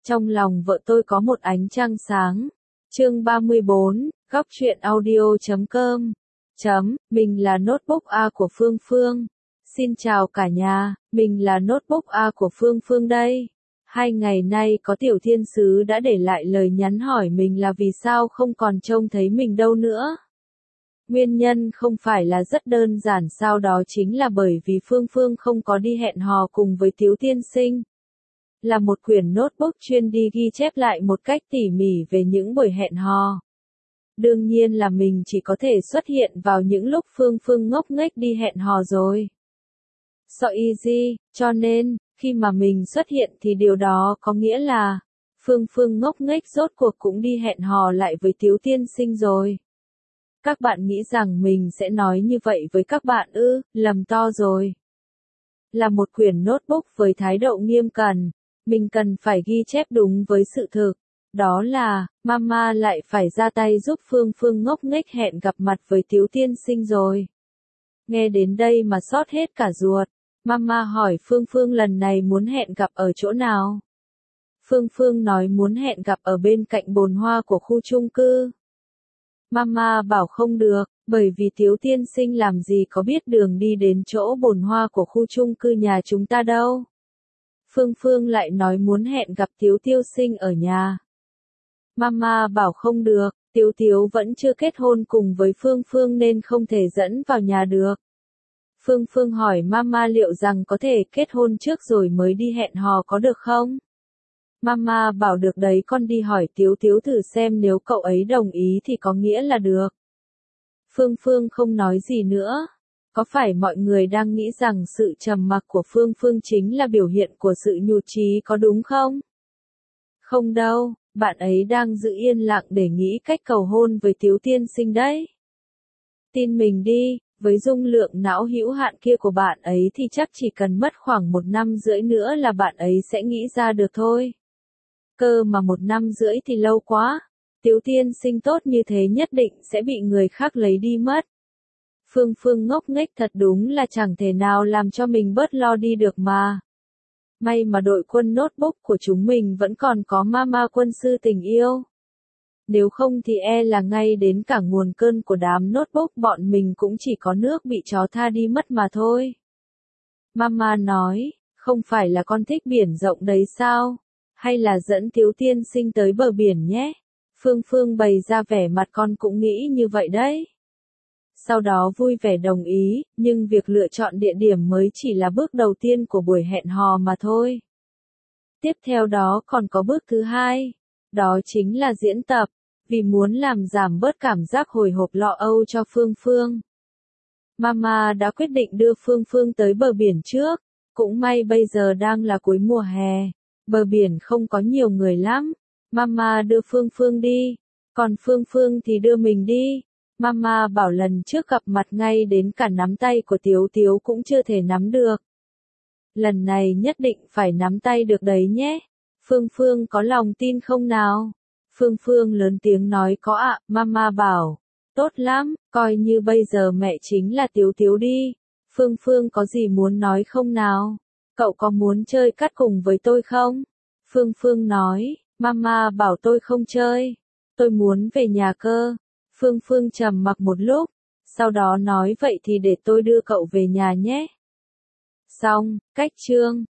Trong lòng vợ tôi có một ánh trăng sáng. Chương 34, góc truyện audio.com. Mình là notebook A của Phương Phương. Xin chào cả nhà, mình là notebook A của Phương Phương đây. 2 ngày nay có tiểu thiên sứ đã để lại lời nhắn hỏi mình là vì sao không còn trông thấy mình đâu nữa. Nguyên nhân không phải là rất đơn giản sao, đó chính là bởi vì Phương Phương không có đi hẹn hò cùng với Tiếu tiên sinh. Là một quyển notebook chuyên đi ghi chép lại một cách tỉ mỉ về những buổi hẹn hò. Đương nhiên là mình chỉ có thể xuất hiện vào những lúc Phương Phương ngốc nghếch đi hẹn hò rồi. So easy, cho nên, khi mà mình xuất hiện thì điều đó có nghĩa là Phương Phương ngốc nghếch rốt cuộc cũng đi hẹn hò lại với Tiếu tiên sinh rồi. Các bạn nghĩ rằng mình sẽ nói như vậy với các bạn ư? Lầm to rồi. Là một quyển notebook với thái độ nghiêm cẩn, mình cần phải ghi chép đúng với sự thực. Đó là, Mama lại phải ra tay giúp Phương Phương ngốc nghếch hẹn gặp mặt với Tiếu tiên sinh rồi. Nghe đến đây mà xót hết cả ruột. Mama hỏi Phương Phương lần này muốn hẹn gặp ở chỗ nào. Phương Phương nói muốn hẹn gặp ở bên cạnh bồn hoa của khu chung cư. Mama bảo không được, bởi vì Tiếu tiên sinh làm gì có biết đường đi đến chỗ bồn hoa của khu chung cư nhà chúng ta đâu. Phương Phương lại nói muốn hẹn gặp Tiếu tiên sinh ở nhà. Mama bảo không được, Tiếu vẫn chưa kết hôn cùng với Phương Phương nên không thể dẫn vào nhà được. Phương Phương hỏi Mama liệu rằng có thể kết hôn trước rồi mới đi hẹn hò có được không? Mama bảo được đấy, con đi hỏi Tiếu thử xem, nếu cậu ấy đồng ý thì có nghĩa là được. Phương Phương không nói gì nữa. Có phải mọi người đang nghĩ rằng sự trầm mặc của Phương Phương chính là biểu hiện của sự nhụt chí có đúng không? Không đâu, bạn ấy đang giữ yên lặng để nghĩ cách cầu hôn với Tiếu tiên sinh đấy. Tin mình đi, với dung lượng não hữu hạn kia của bạn ấy thì chắc chỉ cần mất khoảng 1 năm rưỡi nữa là bạn ấy sẽ nghĩ ra được thôi. Cơ mà 1 năm rưỡi thì lâu quá. Tiếu tiên sinh tốt như thế nhất định sẽ bị người khác lấy đi mất. Phương Phương ngốc nghếch thật đúng là chẳng thể nào làm cho mình bớt lo đi được mà. May mà đội quân notebook của chúng mình vẫn còn có Mama quân sư tình yêu. Nếu không thì là ngay đến cả nguồn cơn của đám notebook bọn mình cũng chỉ có nước bị chó tha đi mất mà thôi. Mama nói, không phải là con thích biển rộng đấy sao? Hay là dẫn Tiếu tiên sinh tới bờ biển nhé? Phương Phương bày ra vẻ mặt con cũng nghĩ như vậy đấy. Sau đó vui vẻ đồng ý, nhưng việc lựa chọn địa điểm mới chỉ là bước đầu tiên của buổi hẹn hò mà thôi. Tiếp theo đó còn có bước thứ 2, đó chính là diễn tập, vì muốn làm giảm bớt cảm giác hồi hộp lo âu cho Phương Phương. Mama đã quyết định đưa Phương Phương tới bờ biển trước, cũng may bây giờ đang là cuối mùa hè, bờ biển không có nhiều người lắm. Mama đưa Phương Phương đi, còn Phương Phương thì đưa mình đi. Mama bảo lần trước gặp mặt ngay đến cả nắm tay của Tiếu cũng chưa thể nắm được. Lần này nhất định phải nắm tay được đấy nhé. Phương Phương có lòng tin không nào? Phương Phương lớn tiếng nói có ạ. Mama bảo, tốt lắm, coi như bây giờ mẹ chính là Tiếu đi. Phương Phương có gì muốn nói không nào? Cậu có muốn chơi cát cùng với tôi không? Phương Phương nói, Mama bảo tôi không chơi. Tôi muốn về nhà cơ. Phương Phương trầm mặc một lúc, sau đó nói vậy thì để tôi đưa cậu về nhà nhé. Xong, cách chương.